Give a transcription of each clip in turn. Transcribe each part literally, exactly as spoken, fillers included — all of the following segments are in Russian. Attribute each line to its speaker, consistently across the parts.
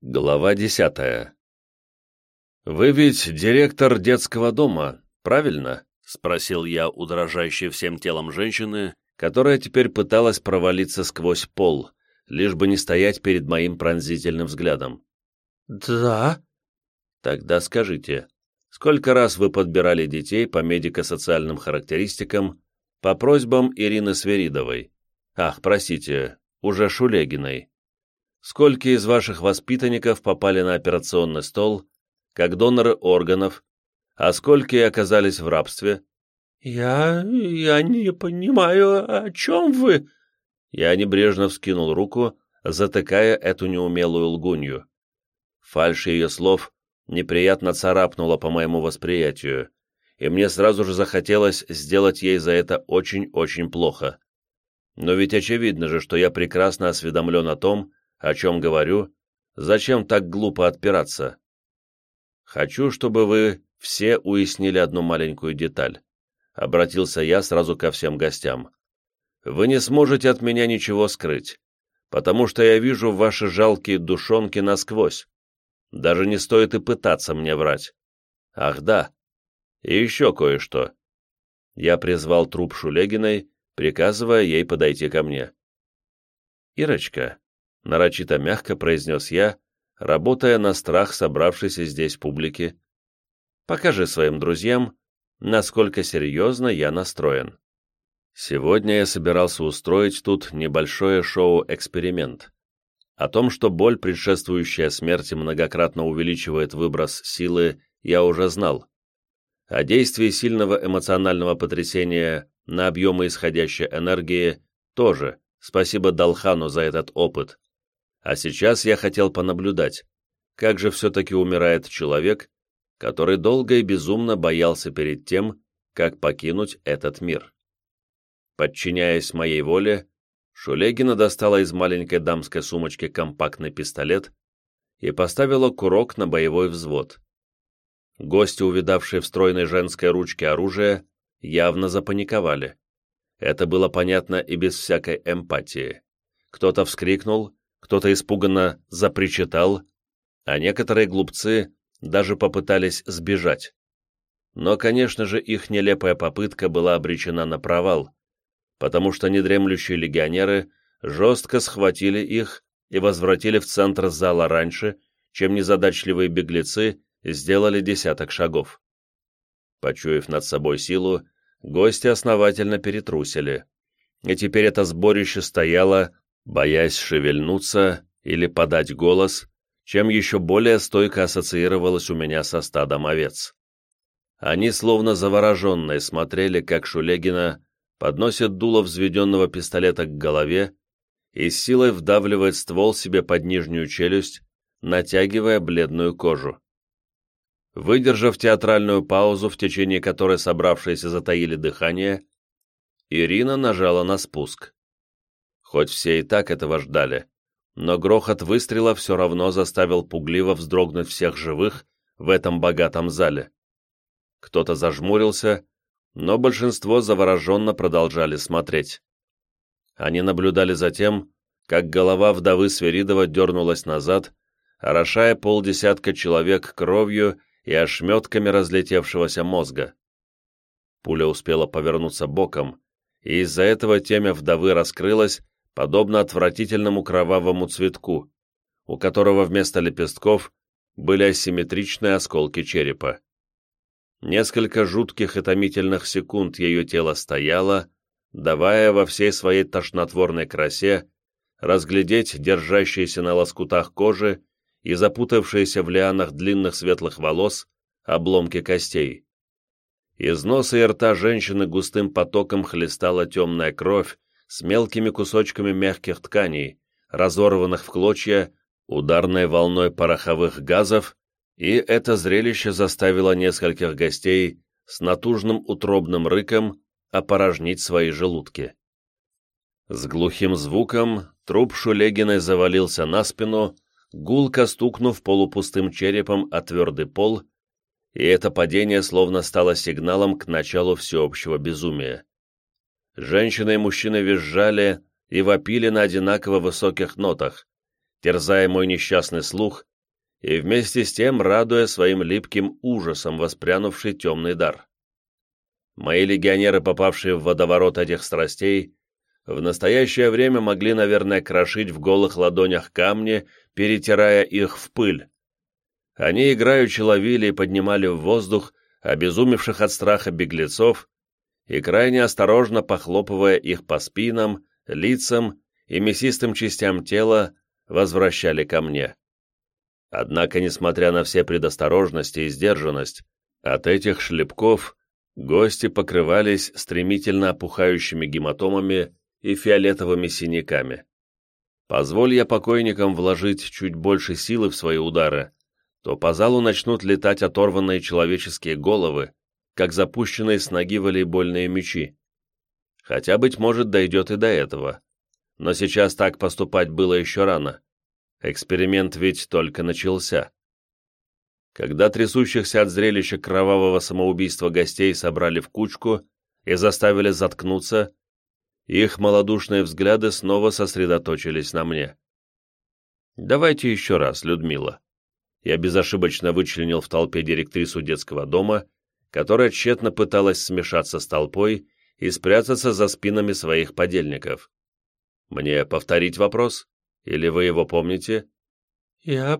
Speaker 1: Глава десятая. «Вы ведь директор детского дома, правильно?» — спросил я у дрожащей всем телом женщины, которая теперь пыталась провалиться сквозь пол, лишь бы не стоять перед моим пронзительным взглядом.
Speaker 2: «Да».
Speaker 1: «Тогда скажите, сколько раз вы подбирали детей по медико-социальным характеристикам по просьбам Ирины Свиридовой? Ах, простите, уже Шулегиной. Сколько из ваших воспитанников попали на операционный стол, как доноры органов, а сколько оказались в рабстве?»
Speaker 2: «Я... я не понимаю, о чем вы...»
Speaker 1: Я небрежно вскинул руку, затыкая эту неумелую лгунью. Фальшь ее слов неприятно царапнула по моему восприятию, и мне сразу же захотелось сделать ей за это очень-очень плохо. Но ведь очевидно же, что я прекрасно осведомлен о том, о чем говорю, зачем так глупо отпираться? Хочу, чтобы вы все уяснили одну маленькую деталь. Обратился я сразу ко всем гостям. Вы не сможете от меня ничего скрыть, потому что я вижу ваши жалкие душонки насквозь. Даже не стоит и пытаться мне врать. Ах да, и еще кое-что. Я призвал труп Шулегиной, приказывая ей подойти ко мне. «Ирочка», — нарочито мягко произнес я, работая на страх собравшейся здесь публики, «покажи своим друзьям, насколько серьезно я настроен. Сегодня я собирался устроить тут небольшое шоу-эксперимент. О том, что боль, предшествующая смерти, многократно увеличивает выброс силы, я уже знал. О действии сильного эмоционального потрясения на объемы исходящей энергии тоже, спасибо Далхану за этот опыт. А сейчас я хотел понаблюдать, как же все-таки умирает человек, который долго и безумно боялся перед тем, как покинуть этот мир. Подчиняясь моей воле, Шулегина достала из маленькой дамской сумочки компактный пистолет и поставила курок на боевой взвод. Гости, увидавшие в стройной женской ручке оружие, явно запаниковали. Это было понятно и без всякой эмпатии. Кто-то вскрикнул, кто-то испуганно запричитал, а некоторые глупцы даже попытались сбежать. Но, конечно же, их нелепая попытка была обречена на провал, потому что недремлющие легионеры жестко схватили их и возвратили в центр зала раньше, чем незадачливые беглецы сделали десяток шагов. Почуяв над собой силу, гости основательно перетрусили, и теперь это сборище стояло, боясь шевельнуться или подать голос, чем еще более стойко ассоциировалось у меня со стадом овец. Они словно завороженные смотрели, как Шулегина подносит дуло взведенного пистолета к голове и с силой вдавливает ствол себе под нижнюю челюсть, натягивая бледную кожу. Выдержав театральную паузу, в течение которой собравшиеся затаили дыхание, Ирина нажала на спуск. Хоть все и так этого ждали, но грохот выстрела все равно заставил пугливо вздрогнуть всех живых в этом богатом зале. Кто-то зажмурился, но большинство завороженно продолжали смотреть. Они наблюдали за тем, как голова вдовы Свиридова дернулась назад, орошая полдесятка человек кровью и ошметками разлетевшегося мозга. Пуля успела повернуться боком, и из-за этого темя вдовы раскрылась, подобно отвратительному кровавому цветку, у которого вместо лепестков были асимметричные осколки черепа. Несколько жутких и томительных секунд ее тело стояло, давая во всей своей тошнотворной красе разглядеть держащиеся на лоскутах кожи и запутавшиеся в лианах длинных светлых волос обломки костей. Из носа и рта женщины густым потоком хлестала темная кровь с мелкими кусочками мягких тканей, разорванных в клочья ударной волной пороховых газов, и это зрелище заставило нескольких гостей с натужным утробным рыком опорожнить свои желудки. С глухим звуком труп Шулегиной завалился на спину, гулко стукнув полупустым черепом о твердый пол, и это падение словно стало сигналом к началу всеобщего безумия. Женщины и мужчины визжали и вопили на одинаково высоких нотах, терзая мой несчастный слух и вместе с тем радуя своим липким ужасом воспрянувший темный дар. Мои легионеры, попавшие в водоворот этих страстей, в настоящее время могли, наверное, крошить в голых ладонях камни, перетирая их в пыль. Они играючи ловили и поднимали в воздух обезумевших от страха беглецов и, крайне осторожно похлопывая их по спинам, лицам и мясистым частям тела, возвращали ко мне. Однако, несмотря на все предосторожности и сдержанность, от этих шлепков гости покрывались стремительно опухающими гематомами и фиолетовыми синяками. Позволь я покойникам вложить чуть больше силы в свои удары, то по залу начнут летать оторванные человеческие головы, как запущенные с ноги волейбольные мячи. Хотя, быть может, дойдет и до этого. Но сейчас так поступать было еще рано. Эксперимент ведь только начался. Когда трясущихся от зрелища кровавого самоубийства гостей собрали в кучку и заставили заткнуться, их малодушные взгляды снова сосредоточились на мне. «Давайте еще раз, Людмила». Я безошибочно вычленил в толпе директрису детского дома, которая тщетно пыталась смешаться с толпой и спрятаться за спинами своих подельников. «Мне повторить вопрос? Или вы его помните?»
Speaker 2: «Я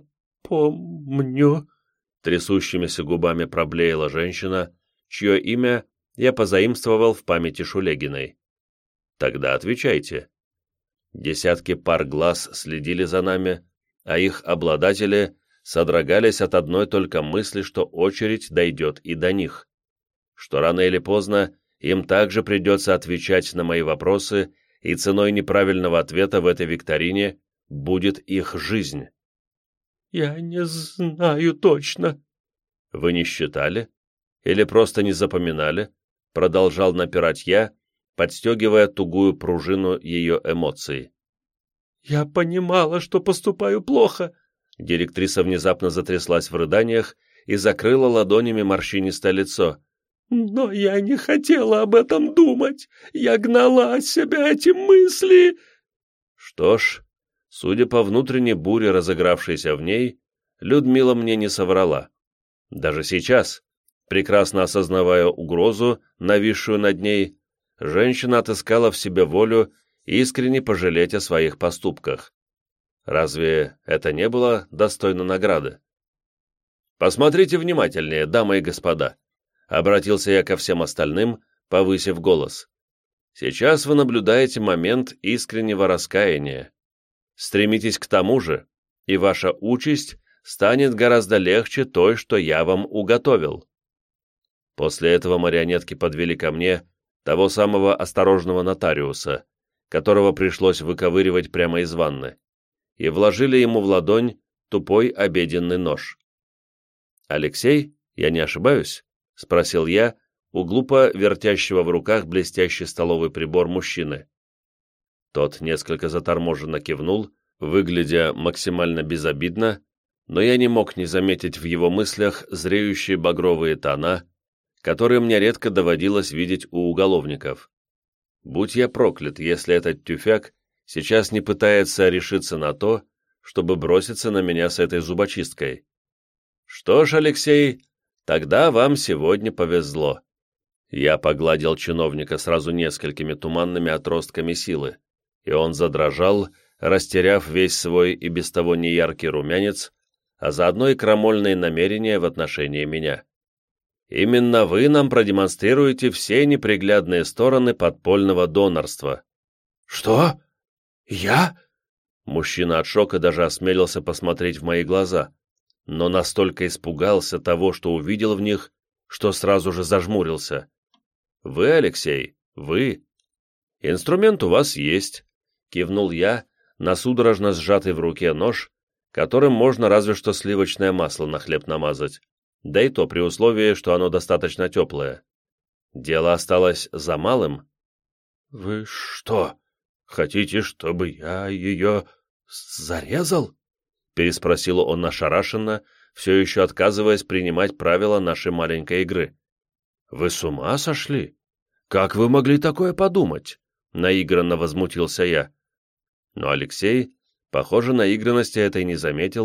Speaker 2: помню», —
Speaker 1: трясущимися губами проблеяла женщина, чье имя я позаимствовал в памяти Шулегиной. «Тогда отвечайте». Десятки пар глаз следили за нами, а их обладатели содрогались от одной только мысли, что очередь дойдет и до них, что рано или поздно им также придется отвечать на мои вопросы, и ценой неправильного ответа в этой викторине будет их жизнь.
Speaker 2: «Я не знаю точно».
Speaker 1: «Вы не считали? Или просто не запоминали?» Продолжал напирать я, подстегивая тугую пружину ее эмоций.
Speaker 2: «Я понимала, что поступаю плохо».
Speaker 1: Директриса внезапно затряслась в рыданиях и закрыла ладонями морщинистое лицо.
Speaker 2: «Но я не хотела об этом думать. Я гнала от себя эти мысли».
Speaker 1: Что ж, судя по внутренней буре, разыгравшейся в ней, Людмила мне не соврала. Даже сейчас, прекрасно осознавая угрозу, нависшую над ней, женщина отыскала в себе волю искренне пожалеть о своих поступках. Разве это не было достойно награды? «Посмотрите внимательнее, дамы и господа», — обратился я ко всем остальным, повысив голос. «Сейчас вы наблюдаете момент искреннего раскаяния. Стремитесь к тому же, и ваша участь станет гораздо легче той, что я вам уготовил». После этого марионетки подвели ко мне того самого осторожного нотариуса, которого пришлось выковыривать прямо из ванны, и вложили ему в ладонь тупой обеденный нож. «Алексей, я не ошибаюсь?» — спросил я у глупо вертящего в руках блестящий столовый прибор мужчины. Тот несколько заторможенно кивнул, выглядя максимально безобидно, но я не мог не заметить в его мыслях зреющие багровые тона, которые мне редко доводилось видеть у уголовников. Будь я проклят, если этот тюфяк сейчас не пытается решиться на то, чтобы броситься на меня с этой зубочисткой. Что ж, Алексей, тогда вам сегодня повезло. Я погладил чиновника сразу несколькими туманными отростками силы, и он задрожал, растеряв весь свой и без того неяркий румянец, а заодно и крамольные намерения в отношении меня. Именно вы нам продемонстрируете все неприглядные стороны подпольного донорства.
Speaker 2: «Что? Я?»
Speaker 1: Мужчина от шока даже осмелился посмотреть в мои глаза, но настолько испугался того, что увидел в них, что сразу же зажмурился. «Вы, Алексей, вы. Инструмент у вас есть», — кивнул я на судорожно сжатый в руке нож, которым можно разве что сливочное масло на хлеб намазать, да и то при условии, что оно достаточно теплое. Дело осталось за малым.
Speaker 2: «Вы что, хотите, чтобы я ее зарезал?»
Speaker 1: — переспросил он ошарашенно, все еще отказываясь принимать правила нашей маленькой игры. «Вы с ума сошли? Как вы могли такое подумать?» — наигранно возмутился я. Но Алексей, похоже, наигранности этой не заметил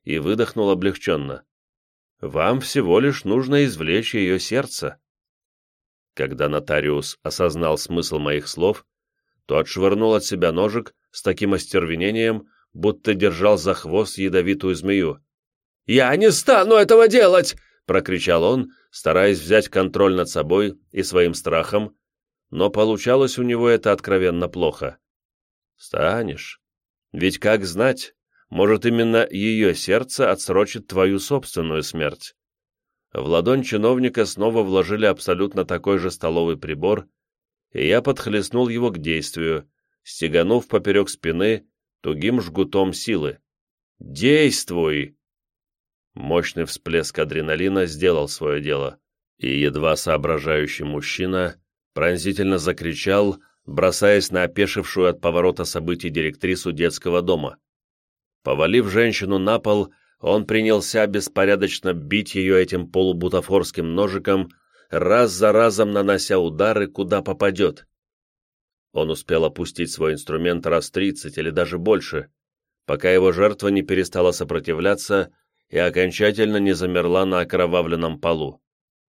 Speaker 1: и выдохнул облегченно. «Вам всего лишь нужно извлечь ее сердце». Когда нотариус осознал смысл моих слов, то отшвырнул от себя ножик с таким остервенением, будто держал за хвост ядовитую змею. «Я не стану этого делать!» — прокричал он, стараясь взять контроль над собой и своим страхом, но получалось у него это откровенно плохо. «Станешь. Ведь как знать, может, именно ее сердце отсрочит твою собственную смерть». В ладонь чиновника снова вложили абсолютно такой же столовый прибор, и я подхлестнул его к действию, стеганув поперек спины тугим жгутом силы. «Действуй!» Мощный всплеск адреналина сделал свое дело, и едва соображающий мужчина пронзительно закричал, бросаясь на опешившую от поворота событий директрису детского дома. Повалив женщину на пол, он принялся беспорядочно бить ее этим полубутафорским ножиком, раз за разом нанося удары, куда попадет. Он успел опустить свой инструмент раз тридцать или даже больше, пока его жертва не перестала сопротивляться и окончательно не замерла на окровавленном полу.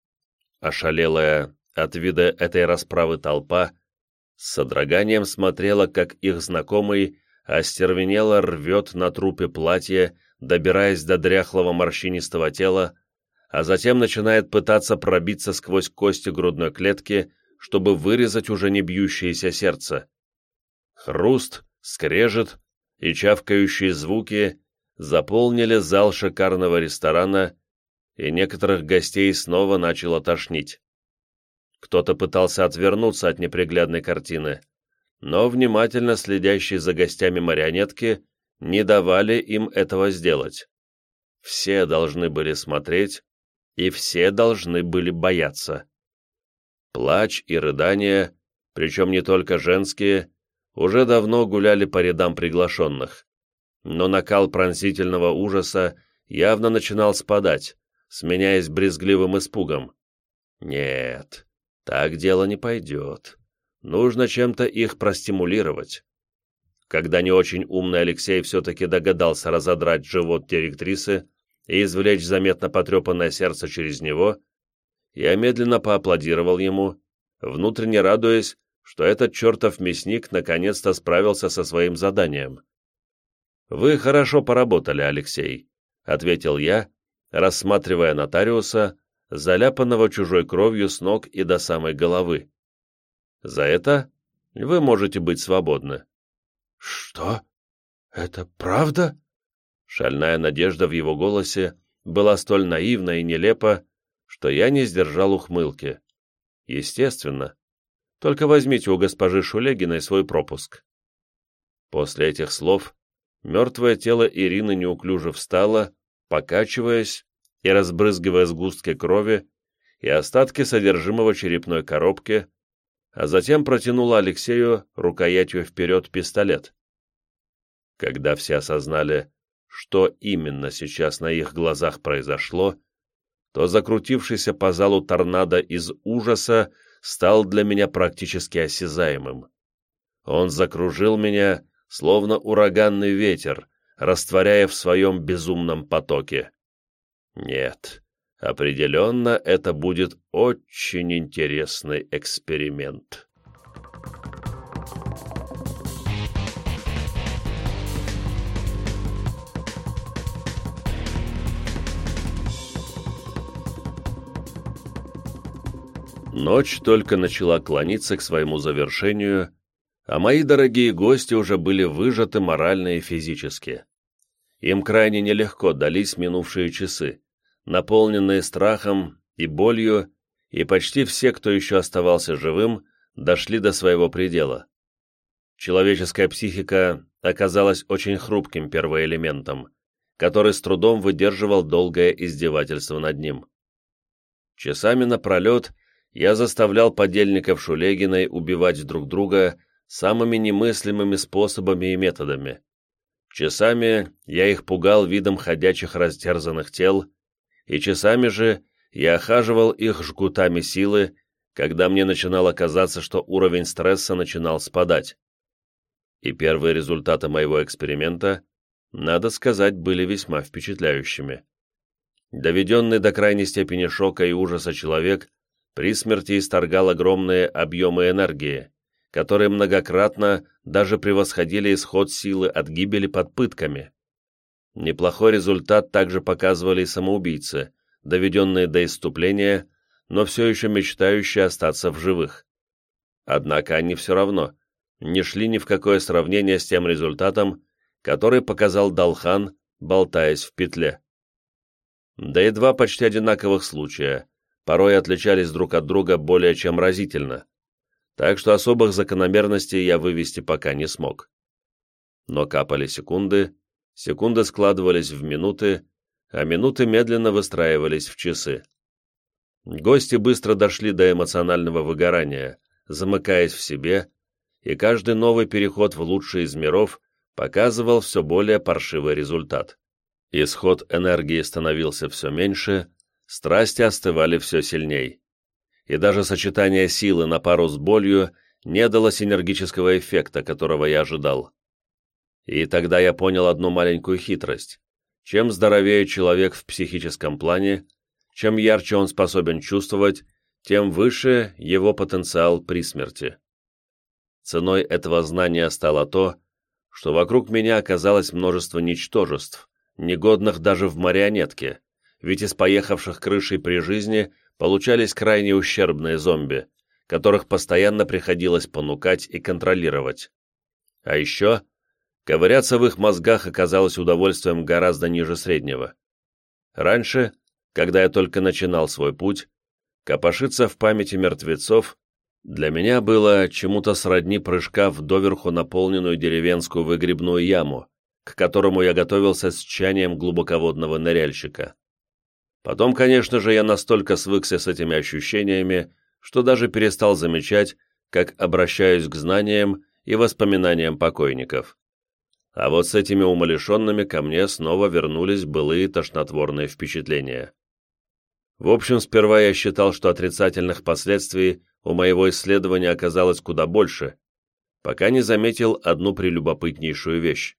Speaker 1: Ошалелая от вида этой расправы толпа с содроганием смотрела, как их знакомый остервенело рвет на трупе платье, добираясь до дряхлого морщинистого тела, а затем начинает пытаться пробиться сквозь кости грудной клетки, чтобы вырезать уже не бьющееся сердце. Хруст, скрежет и чавкающие звуки заполнили зал шикарного ресторана, и некоторых гостей снова начало тошнить. Кто-то пытался отвернуться от неприглядной картины, но внимательно следящие за гостями марионетки не давали им этого сделать. Все должны были смотреть, и все должны были бояться. Плач и рыдания, причем не только женские, уже давно гуляли по рядам приглашенных, но накал пронзительного ужаса явно начинал спадать, сменяясь брезгливым испугом. Нет, так дело не пойдет. Нужно чем-то их простимулировать. Когда не очень умный Алексей все-таки догадался разодрать живот директрисы и извлечь заметно потрепанное сердце через него, я медленно поаплодировал ему, внутренне радуясь, что этот чертов мясник наконец-то справился со своим заданием. «Вы хорошо поработали, Алексей», — ответил я, рассматривая нотариуса, заляпанного чужой кровью с ног и до самой головы. «За это вы можете быть свободны».
Speaker 2: «Что? Это правда?»
Speaker 1: Шальная надежда в его голосе была столь наивна и нелепа, что я не сдержал ухмылки. Естественно. Только возьмите у госпожи Шулегиной свой пропуск. После этих слов мертвое тело Ирины неуклюже встало, покачиваясь и разбрызгивая сгустки крови и остатки содержимого черепной коробки, а затем протянула Алексею рукоятью вперед пистолет. Когда все осознали, что именно сейчас на их глазах произошло, то закрутившийся по залу торнадо из ужаса стал для меня практически осязаемым. Он закружил меня, словно ураганный ветер, растворяя в своем безумном потоке. Нет, определенно это будет очень интересный эксперимент. Ночь только начала клониться к своему завершению, а мои дорогие гости уже были выжаты морально и физически. Им крайне нелегко дались минувшие часы, наполненные страхом и болью, и почти все, кто еще оставался живым, дошли до своего предела. Человеческая психика оказалась очень хрупким первоэлементом, который с трудом выдерживал долгое издевательство над ним. Часами напролет я заставлял подельников Шулегиной убивать друг друга самыми немыслимыми способами и методами. Часами я их пугал видом ходячих растерзанных тел, и часами же я охаживал их жгутами силы, когда мне начинало казаться, что уровень стресса начинал спадать. И первые результаты моего эксперимента надо сказать, были весьма впечатляющими. Доведенный до крайней степени шока и ужаса человек при смерти исторгал огромные объемы энергии, которые многократно даже превосходили исход силы от гибели под пытками. Неплохой результат также показывали и самоубийцы, доведенные до исступления, но все еще мечтающие остаться в живых. Однако они все равно не шли ни в какое сравнение с тем результатом, который показал Далхан, болтаясь в петле. Да и два почти одинаковых случая порой отличались друг от друга более чем разительно, так что особых закономерностей я вывести пока не смог. Но капали секунды, секунды складывались в минуты, а минуты медленно выстраивались в часы. Гости быстро дошли до эмоционального выгорания, замыкаясь в себе, и каждый новый переход в лучший из миров показывал все более паршивый результат. Исход энергии становился все меньше, страсти остывали все сильней. И даже сочетание силы на пару с болью не дало синергического эффекта, которого я ожидал. И тогда я понял одну маленькую хитрость. Чем здоровее человек в психическом плане, чем ярче он способен чувствовать, тем выше его потенциал при смерти. Ценой этого знания стало то, что вокруг меня оказалось множество ничтожеств, негодных даже в марионетке, ведь из поехавших крышей при жизни получались крайне ущербные зомби, которых постоянно приходилось понукать и контролировать. А еще ковыряться в их мозгах оказалось удовольствием гораздо ниже среднего. Раньше, когда я только начинал свой путь, копошиться в памяти мертвецов для меня было чему-то сродни прыжка в доверху наполненную деревенскую выгребную яму, к которому я готовился с тчанием глубоководного ныряльщика. Потом, конечно же, я настолько свыкся с этими ощущениями, что даже перестал замечать, как обращаюсь к знаниям и воспоминаниям покойников. А вот с этими умалишенными ко мне снова вернулись былые тошнотворные впечатления. В общем, сперва я считал, что отрицательных последствий у моего исследования оказалось куда больше, пока не заметил одну прелюбопытнейшую вещь.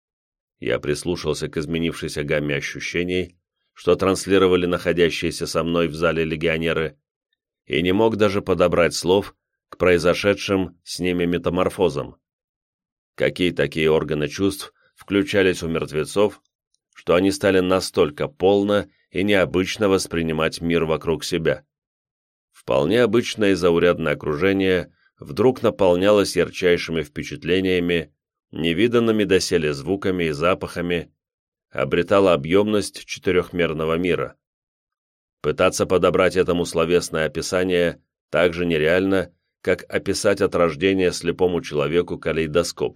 Speaker 1: Я прислушался к изменившейся гамме ощущений, что транслировали находящиеся со мной в зале легионеры, и не мог даже подобрать слов к произошедшим с ними метаморфозам. Какие такие органы чувств включались у мертвецов, что они стали настолько полно и необычно воспринимать мир вокруг себя. Вполне обычное и заурядное окружение вдруг наполнялось ярчайшими впечатлениями, невиданными доселе звуками и запахами, обретало объемность четырехмерного мира. Пытаться подобрать этому словесное описание так же нереально, как описать от рождения слепому человеку калейдоскоп.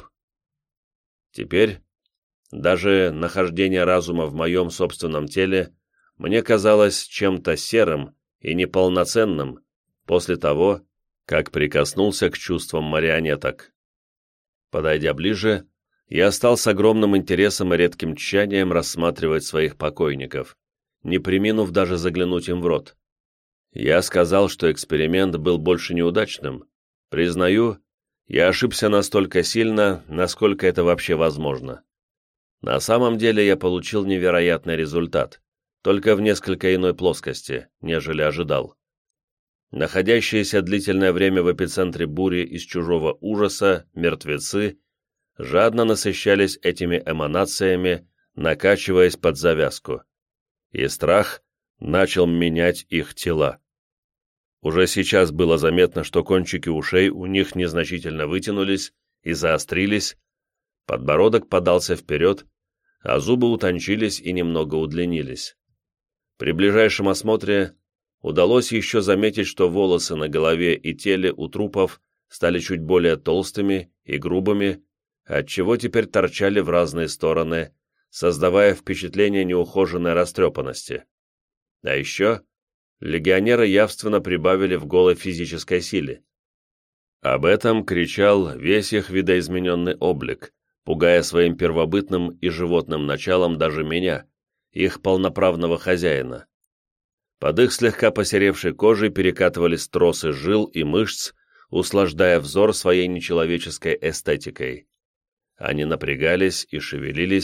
Speaker 1: Теперь даже нахождение разума в моем собственном теле мне казалось чем-то серым и неполноценным после того, как прикоснулся к чувствам марионеток. Подойдя ближе, я стал с огромным интересом и редким тщанием рассматривать своих покойников, не преминув даже заглянуть им в рот. Я сказал, что эксперимент был больше неудачным. Признаю, я ошибся настолько сильно, насколько это вообще возможно. На самом деле я получил невероятный результат, только в несколько иной плоскости, нежели ожидал. Находящиеся длительное время в эпицентре бури из чужого ужаса мертвецы жадно насыщались этими эманациями, накачиваясь под завязку. И страх начал менять их тела. Уже сейчас было заметно, что кончики ушей у них незначительно вытянулись и заострились, подбородок подался вперед, а зубы утончились и немного удлинились. При ближайшем осмотре удалось еще заметить, что волосы на голове и теле у трупов стали чуть более толстыми и грубыми, отчего теперь торчали в разные стороны, создавая впечатление неухоженной растрепанности. А еще легионеры явственно прибавили в голой физической силе. Об этом кричал весь их видоизмененный облик, пугая своим первобытным и животным началом даже меня, их полноправного хозяина. Под их слегка посеревшей кожей перекатывались тросы жил и мышц, услаждая взор своей нечеловеческой эстетикой. Они напрягались и шевелились,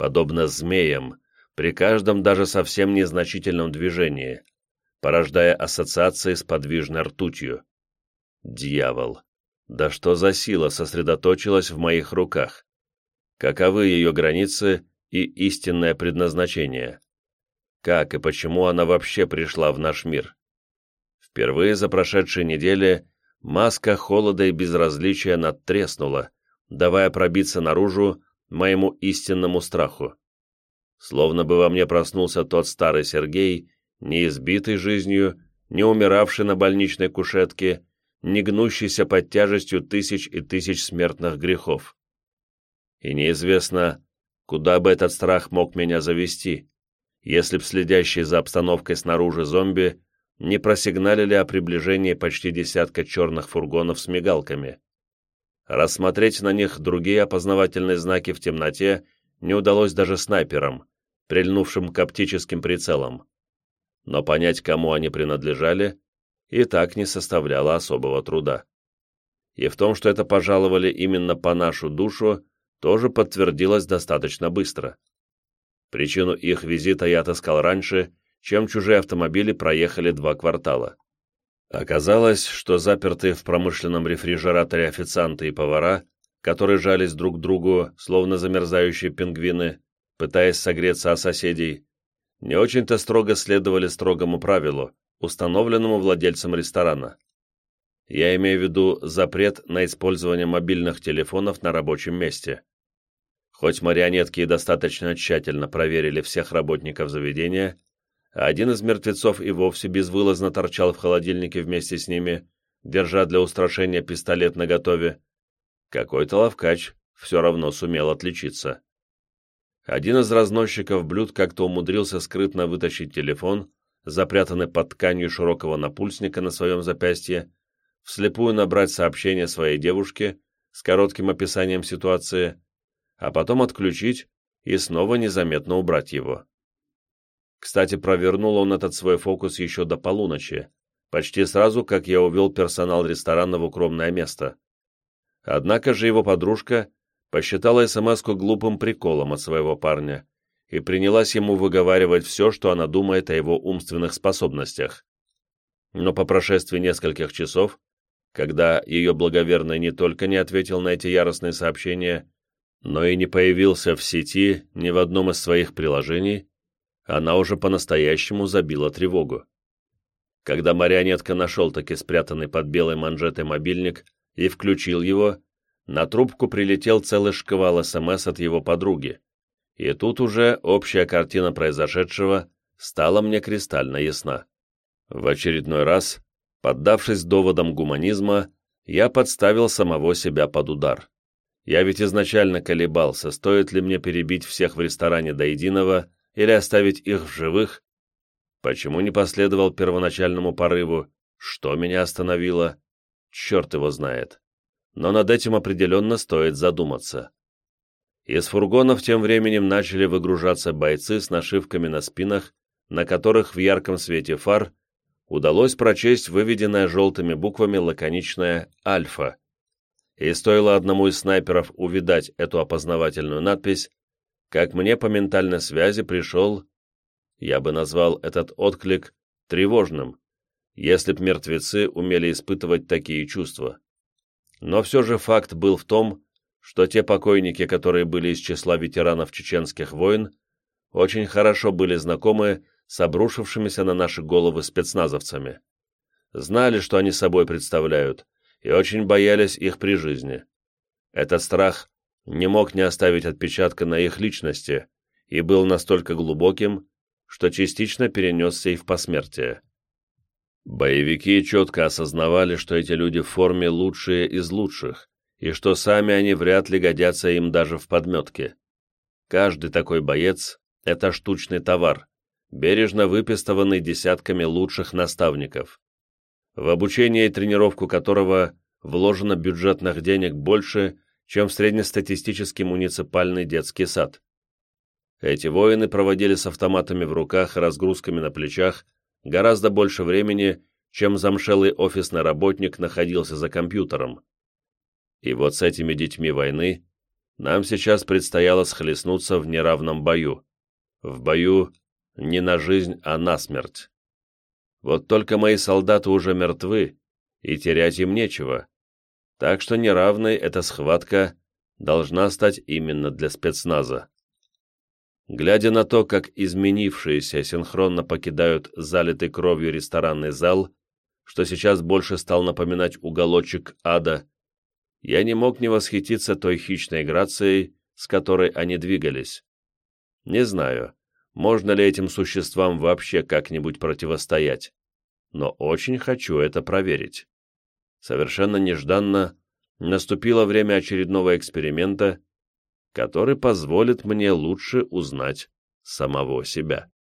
Speaker 1: подобно змеям, при каждом даже совсем незначительном движении, порождая ассоциации с подвижной ртутью. Дьявол! Да что за сила сосредоточилась в моих руках? Каковы ее границы и истинное предназначение? Как и почему она вообще пришла в наш мир? Впервые за прошедшие недели маска холода и безразличия надтреснула, давая пробиться наружу моему истинному страху. Словно бы во мне проснулся тот старый Сергей, не избитый жизнью, не умиравший на больничной кушетке, не гнущийся под тяжестью тысяч и тысяч смертных грехов. И неизвестно, куда бы этот страх мог меня завести, если б следящие за обстановкой снаружи зомби не просигналили о приближении почти десятка черных фургонов с мигалками. Рассмотреть на них другие опознавательные знаки в темноте не удалось даже снайперам, прильнувшим к оптическим прицелам. Но понять, кому они принадлежали, и так не составляло особого труда. И в том, что это пожаловали именно по нашу душу, тоже подтвердилось достаточно быстро. Причину их визита я отыскал раньше, чем чужие автомобили проехали два квартала. Оказалось, что запертые в промышленном рефрижераторе официанты и повара, которые жались друг к другу, словно замерзающие пингвины, пытаясь согреться о соседей, не очень-то строго следовали строгому правилу, установленному владельцем ресторана. Я имею в виду запрет на использование мобильных телефонов на рабочем месте. Хоть марионетки и достаточно тщательно проверили всех работников заведения, а один из мертвецов и вовсе безвылазно торчал в холодильнике вместе с ними, держа для устрашения пистолет наготове, какой-то ловкач все равно сумел отличиться. Один из разносчиков блюд как-то умудрился скрытно вытащить телефон, запрятанный под тканью широкого напульсника на своем запястье, вслепую набрать сообщение своей девушке с коротким описанием ситуации, а потом отключить и снова незаметно убрать его. Кстати, провернул он этот свой фокус еще до полуночи, почти сразу, как я увел персонал ресторана в укромное место. Однако же его подружка посчитала эс-эм-эску глупым приколом от своего парня и принялась ему выговаривать все, что она думает о его умственных способностях. Но по прошествии нескольких часов, когда ее благоверный не только не ответил на эти яростные сообщения, но и не появился в сети ни в одном из своих приложений, она уже по-настоящему забила тревогу. Когда марионетка нашел-таки спрятанный под белой манжетой мобильник и включил его, на трубку прилетел целый шквал эс-эм-эс от его подруги, и тут уже общая картина произошедшего стала мне кристально ясна. В очередной раз, поддавшись доводам гуманизма, я подставил самого себя под удар. Я ведь изначально колебался, стоит ли мне перебить всех в ресторане до единого или оставить их в живых. Почему не последовал первоначальному порыву? Что меня остановило? Черт его знает. Но над этим определенно стоит задуматься. Из фургонов тем временем начали выгружаться бойцы с нашивками на спинах, на которых в ярком свете фар удалось прочесть выведенное желтыми буквами лаконичное «Альфа». И стоило одному из снайперов увидать эту опознавательную надпись, как мне по ментальной связи пришел, я бы назвал этот отклик тревожным, если б мертвецы умели испытывать такие чувства. Но все же факт был в том, что те покойники, которые были из числа ветеранов чеченских войн, очень хорошо были знакомы с обрушившимися на наши головы спецназовцами. Знали, что они собой представляют, и очень боялись их при жизни. Этот страх не мог не оставить отпечатка на их личности и был настолько глубоким, что частично перенесся и в посмертие. Боевики четко осознавали, что эти люди в форме лучшие из лучших, и что сами они вряд ли годятся им даже в подметке. Каждый такой боец — это штучный товар, бережно выпистованный десятками лучших наставников, в обучение и тренировку которого вложено бюджетных денег больше, чем в среднестатистический муниципальный детский сад. Эти воины проводили с автоматами в руках и разгрузками на плечах гораздо больше времени, чем замшелый офисный работник находился за компьютером. И вот с этими детьми войны Нам сейчас предстояло схлестнуться в неравном бою. В бою не на жизнь, а на смерть. Вот только мои солдаты уже мертвы, и терять им нечего. Так что неравной эта схватка должна стать именно для спецназа. Глядя на то, как изменившиеся синхронно покидают залитый кровью ресторанный зал, что сейчас больше стал напоминать уголочек ада, я не мог не восхититься той хищной грацией, с которой они двигались. Не знаю, можно ли этим существам вообще как-нибудь противостоять, но очень хочу это проверить. Совершенно нежданно наступило время очередного эксперимента, который позволит мне лучше узнать самого себя.